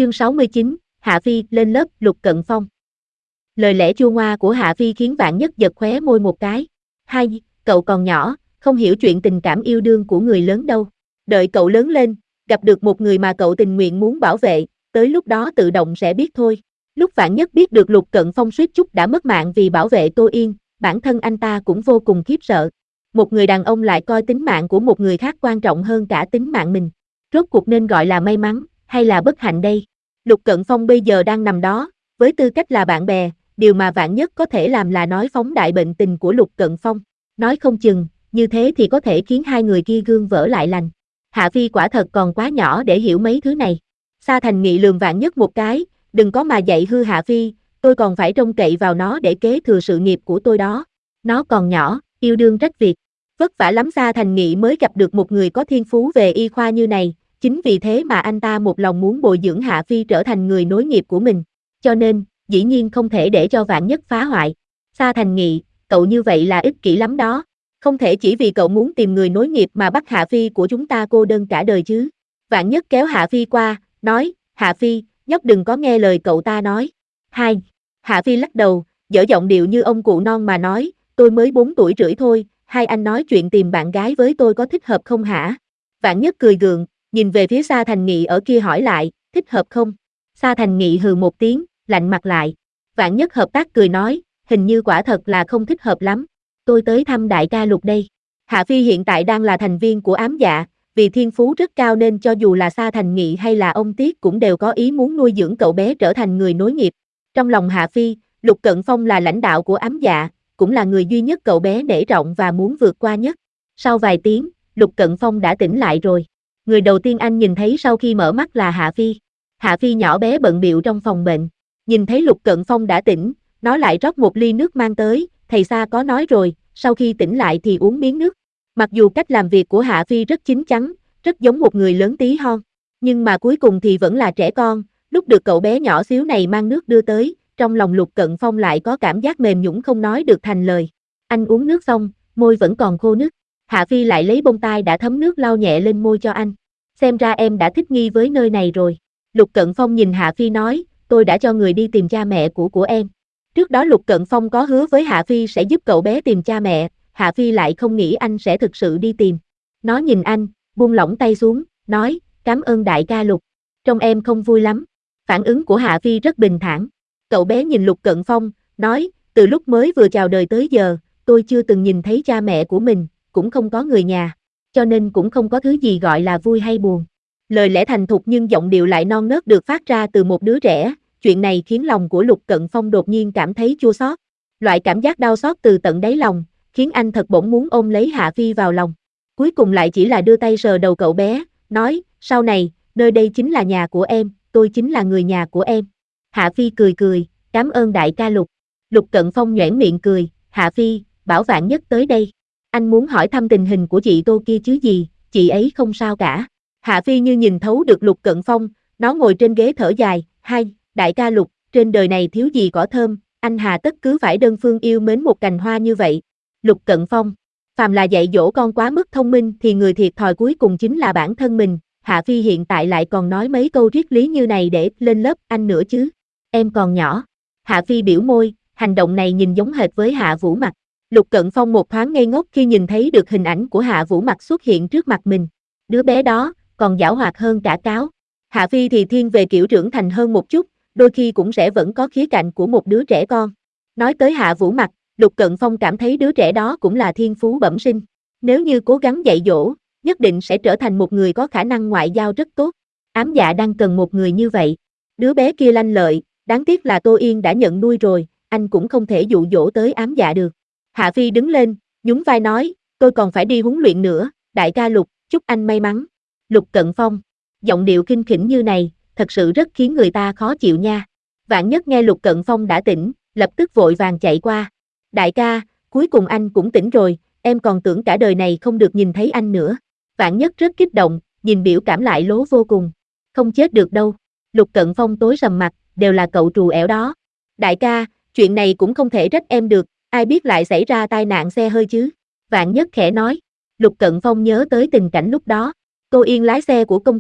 Chương 69, Hạ Phi lên lớp. Lục Cận Phong. Lời lẽ chua ngoa của Hạ Phi khiến Vạn Nhất giật khóe môi một cái. Hai, cậu còn nhỏ, không hiểu chuyện tình cảm yêu đương của người lớn đâu. Đợi cậu lớn lên, gặp được một người mà cậu tình nguyện muốn bảo vệ, tới lúc đó tự động sẽ biết thôi. Lúc Vạn Nhất biết được Lục Cận Phong suýt chút đã mất mạng vì bảo vệ Tô Yên, bản thân anh ta cũng vô cùng khiếp sợ. Một người đàn ông lại coi tính mạng của một người khác quan trọng hơn cả tính mạng mình. Rốt cuộc nên gọi là may mắn, hay là bất hạnh đây? Lục Cận Phong bây giờ đang nằm đó, với tư cách là bạn bè, điều mà Vạn Nhất có thể làm là nói phóng đại bệnh tình của Lục Cận Phong. Nói không chừng, như thế thì có thể khiến hai người kia gương vỡ lại lành. Hạ Phi quả thật còn quá nhỏ để hiểu mấy thứ này. Sa Thành Nghị lườm Vạn Nhất một cái, đừng có mà dạy hư Hạ Phi, tôi còn phải trông cậy vào nó để kế thừa sự nghiệp của tôi đó. Nó còn nhỏ, yêu đương trách việc. Vất vả lắm Sa Thành Nghị mới gặp được một người có thiên phú về y khoa như này. Chính vì thế mà anh ta một lòng muốn bồi dưỡng Hạ Phi trở thành người nối nghiệp của mình. Cho nên, dĩ nhiên không thể để cho Vạn Nhất phá hoại. Sa Thành Nghị, cậu như vậy là ích kỷ lắm đó. Không thể chỉ vì cậu muốn tìm người nối nghiệp mà bắt Hạ Phi của chúng ta cô đơn cả đời chứ. Vạn Nhất kéo Hạ Phi qua, nói, Hạ Phi, nhóc đừng có nghe lời cậu ta nói. Hai, Hạ Phi lắc đầu, dở giọng điệu như ông cụ non mà nói, tôi mới 4 tuổi rưỡi thôi, hai anh nói chuyện tìm bạn gái với tôi có thích hợp không hả? Vạn Nhất cười gượng, nhìn về phía Sa Thành Nghị ở kia hỏi lại, thích hợp không? Sa Thành Nghị hừ một tiếng, lạnh mặt lại. Vạn Nhất hợp tác cười nói, hình như quả thật là không thích hợp lắm. Tôi tới thăm đại ca Lục đây. Hạ Phi hiện tại đang là thành viên của ám dạ, vì thiên phú rất cao nên cho dù là Sa Thành Nghị hay là ông Tiết cũng đều có ý muốn nuôi dưỡng cậu bé trở thành người nối nghiệp. Trong lòng Hạ Phi, Lục Cận Phong là lãnh đạo của ám dạ, cũng là người duy nhất cậu bé nể trọng và muốn vượt qua nhất. Sau vài tiếng, Lục Cận Phong đã tỉnh lại rồi. Người đầu tiên anh nhìn thấy sau khi mở mắt là Hạ Phi. Hạ Phi nhỏ bé bận bịu trong phòng bệnh. Nhìn thấy Lục Cận Phong đã tỉnh, nó lại rót một ly nước mang tới, thầy Sa có nói rồi, sau khi tỉnh lại thì uống miếng nước. Mặc dù cách làm việc của Hạ Phi rất chín chắn, rất giống một người lớn tí hon, nhưng mà cuối cùng thì vẫn là trẻ con, lúc được cậu bé nhỏ xíu này mang nước đưa tới, trong lòng Lục Cận Phong lại có cảm giác mềm nhũn không nói được thành lời. Anh uống nước xong, môi vẫn còn khô nức. Hạ Phi lại lấy bông tai đã thấm nước lau nhẹ lên môi cho anh. Xem ra em đã thích nghi với nơi này rồi. Lục Cận Phong nhìn Hạ Phi nói, tôi đã cho người đi tìm cha mẹ của em. Trước đó Lục Cận Phong có hứa với Hạ Phi sẽ giúp cậu bé tìm cha mẹ, Hạ Phi lại không nghĩ anh sẽ thực sự đi tìm. Nó nhìn anh, buông lỏng tay xuống, nói, cảm ơn đại ca Lục. Trông em không vui lắm. Phản ứng của Hạ Phi rất bình thản. Cậu bé nhìn Lục Cận Phong, nói, từ lúc mới vừa chào đời tới giờ, tôi chưa từng nhìn thấy cha mẹ của mình, cũng không có người nhà, cho nên cũng không có thứ gì gọi là vui hay buồn. Lời lẽ thành thục nhưng giọng điệu lại non nớt được phát ra từ một đứa trẻ, chuyện này khiến lòng của Lục Cận Phong đột nhiên cảm thấy chua xót. Loại cảm giác đau xót từ tận đáy lòng, khiến anh thật bỗng muốn ôm lấy Hạ Phi vào lòng. Cuối cùng lại chỉ là đưa tay sờ đầu cậu bé, nói, sau này, nơi đây chính là nhà của em, tôi chính là người nhà của em. Hạ Phi cười cười, cảm ơn đại ca Lục. Lục Cận Phong nhoẻn miệng cười, Hạ Phi, bảo Vạn Nhất tới đây. Anh muốn hỏi thăm tình hình của chị Tô kia chứ gì, chị ấy không sao cả. Hạ Phi như nhìn thấu được Lục Cận Phong, nó ngồi trên ghế thở dài, hai, đại ca Lục, trên đời này thiếu gì cỏ thơm, anh hà tất cứ phải đơn phương yêu mến một cành hoa như vậy. Lục Cận Phong, phàm là dạy dỗ con quá mức thông minh thì người thiệt thòi cuối cùng chính là bản thân mình. Hạ Phi hiện tại lại còn nói mấy câu triết lý như này để lên lớp anh nữa chứ. Em còn nhỏ. Hạ Phi biểu môi, hành động này nhìn giống hệt với Hạ Vũ Mặc. Lục Cận Phong một thoáng ngây ngốc khi nhìn thấy được hình ảnh của Hạ Vũ Mặc xuất hiện trước mặt mình. Đứa bé đó, còn giảo hoạt hơn cả cáo. Hạ Phi thì thiên về kiểu trưởng thành hơn một chút, đôi khi cũng sẽ vẫn có khía cạnh của một đứa trẻ con. Nói tới Hạ Vũ Mặc, Lục Cận Phong cảm thấy đứa trẻ đó cũng là thiên phú bẩm sinh. Nếu như cố gắng dạy dỗ, nhất định sẽ trở thành một người có khả năng ngoại giao rất tốt. Ám dạ đang cần một người như vậy. Đứa bé kia lanh lợi, đáng tiếc là Tô Yên đã nhận nuôi rồi, anh cũng không thể dụ dỗ tới ám dạ được. Hạ Phi đứng lên, nhún vai nói, tôi còn phải đi huấn luyện nữa, đại ca Lục, chúc anh may mắn. Lục Cận Phong, giọng điệu khinh khỉnh như này, thật sự rất khiến người ta khó chịu nha. Vạn Nhất nghe Lục Cận Phong đã tỉnh, lập tức vội vàng chạy qua. Đại ca, cuối cùng anh cũng tỉnh rồi, em còn tưởng cả đời này không được nhìn thấy anh nữa. Vạn Nhất rất kích động, nhìn biểu cảm lại lố vô cùng. Không chết được đâu. Lục Cận Phong tối sầm mặt, đều là cậu trù ẻo đó. Đại ca, chuyện này cũng không thể trách em được, ai biết lại xảy ra tai nạn xe hơi chứ. Vạn Nhất khẽ nói. Lục Cận Phong nhớ tới tình cảnh lúc đó. Tô Yên lái xe của công ty,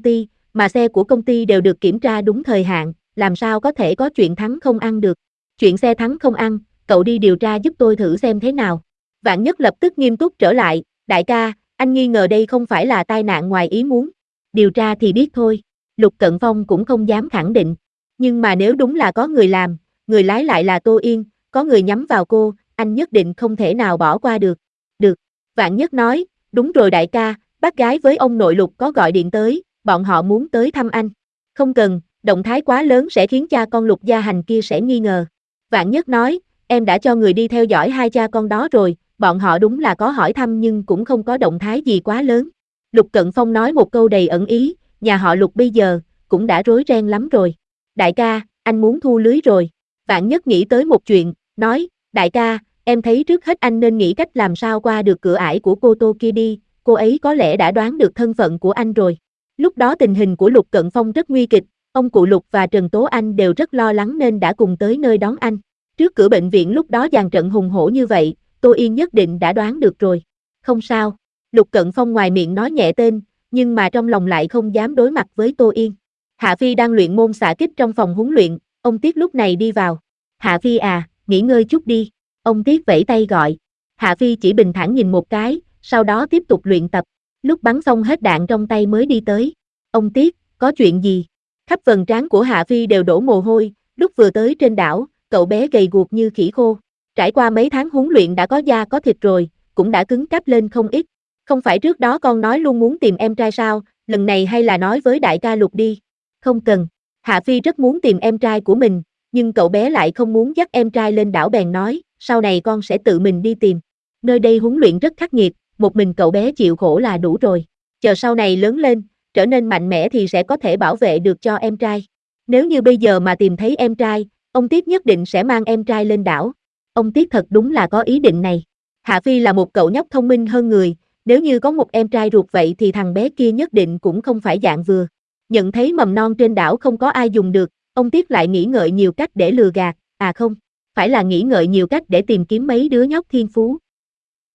mà xe của công ty đều được kiểm tra đúng thời hạn, làm sao có thể có chuyện thắng không ăn được. Chuyện xe thắng không ăn, cậu đi điều tra giúp tôi thử xem thế nào. Vạn Nhất lập tức nghiêm túc trở lại, đại ca, anh nghi ngờ đây không phải là tai nạn ngoài ý muốn. Điều tra thì biết thôi. Lục Cận Phong cũng không dám khẳng định. Nhưng mà nếu đúng là có người làm, người lái lại là Tô Yên, có người nhắm vào cô, anh nhất định không thể nào bỏ qua được. Được. Vạn Nhất nói, đúng rồi đại ca, bác gái với ông nội Lục có gọi điện tới, bọn họ muốn tới thăm anh. Không cần, động thái quá lớn sẽ khiến cha con Lục Gia Hành kia sẽ nghi ngờ. Vạn Nhất nói, em đã cho người đi theo dõi hai cha con đó rồi, bọn họ đúng là có hỏi thăm nhưng cũng không có động thái gì quá lớn. Lục Cận Phong nói một câu đầy ẩn ý, nhà họ Lục bây giờ, cũng đã rối ren lắm rồi. Đại ca, anh muốn thu lưới rồi. Vạn Nhất nghĩ tới một chuyện, nói, đại ca, em thấy trước hết anh nên nghĩ cách làm sao qua được cửa ải của cô Tô kia đi, cô ấy có lẽ đã đoán được thân phận của anh rồi. Lúc đó tình hình của Lục Cận Phong rất nguy kịch, ông cụ Lục và Trần Tố Anh đều rất lo lắng nên đã cùng tới nơi đón anh. Trước cửa bệnh viện lúc đó dàn trận hùng hổ như vậy, Tô Yên nhất định đã đoán được rồi. Không sao, Lục Cận Phong ngoài miệng nói nhẹ tên, nhưng mà trong lòng lại không dám đối mặt với Tô Yên. Hạ Phi đang luyện môn xạ kích trong phòng huấn luyện, ông Tiết lúc này đi vào. Hạ Phi à, nghỉ ngơi chút đi. Ông Tiết vẫy tay gọi. Hạ Phi chỉ bình thản nhìn một cái, sau đó tiếp tục luyện tập. Lúc bắn xong hết đạn trong tay mới đi tới. Ông Tiết, có chuyện gì? Khắp phần trán của Hạ Phi đều đổ mồ hôi, lúc vừa tới trên đảo, cậu bé gầy guộc như khỉ khô. Trải qua mấy tháng huấn luyện đã có da có thịt rồi, cũng đã cứng cáp lên không ít. Không phải trước đó con nói luôn muốn tìm em trai sao, lần này hay là nói với đại ca Lục đi. Không cần. Hạ Phi rất muốn tìm em trai của mình, nhưng cậu bé lại không muốn dắt em trai lên đảo bèn nói, sau này con sẽ tự mình đi tìm. Nơi đây huấn luyện rất khắc nghiệt, một mình cậu bé chịu khổ là đủ rồi. Chờ sau này lớn lên, trở nên mạnh mẽ thì sẽ có thể bảo vệ được cho em trai. Nếu như bây giờ mà tìm thấy em trai, ông Tiết nhất định sẽ mang em trai lên đảo. Ông Tiết thật đúng là có ý định này. Hạ Phi là một cậu nhóc thông minh hơn người, nếu như có một em trai ruột vậy thì thằng bé kia nhất định cũng không phải dạng vừa. Nhận thấy mầm non trên đảo không có ai dùng được, ông Tiết lại nghĩ ngợi nhiều cách để lừa gạt, à không, phải là nghĩ ngợi nhiều cách để tìm kiếm mấy đứa nhóc thiên phú.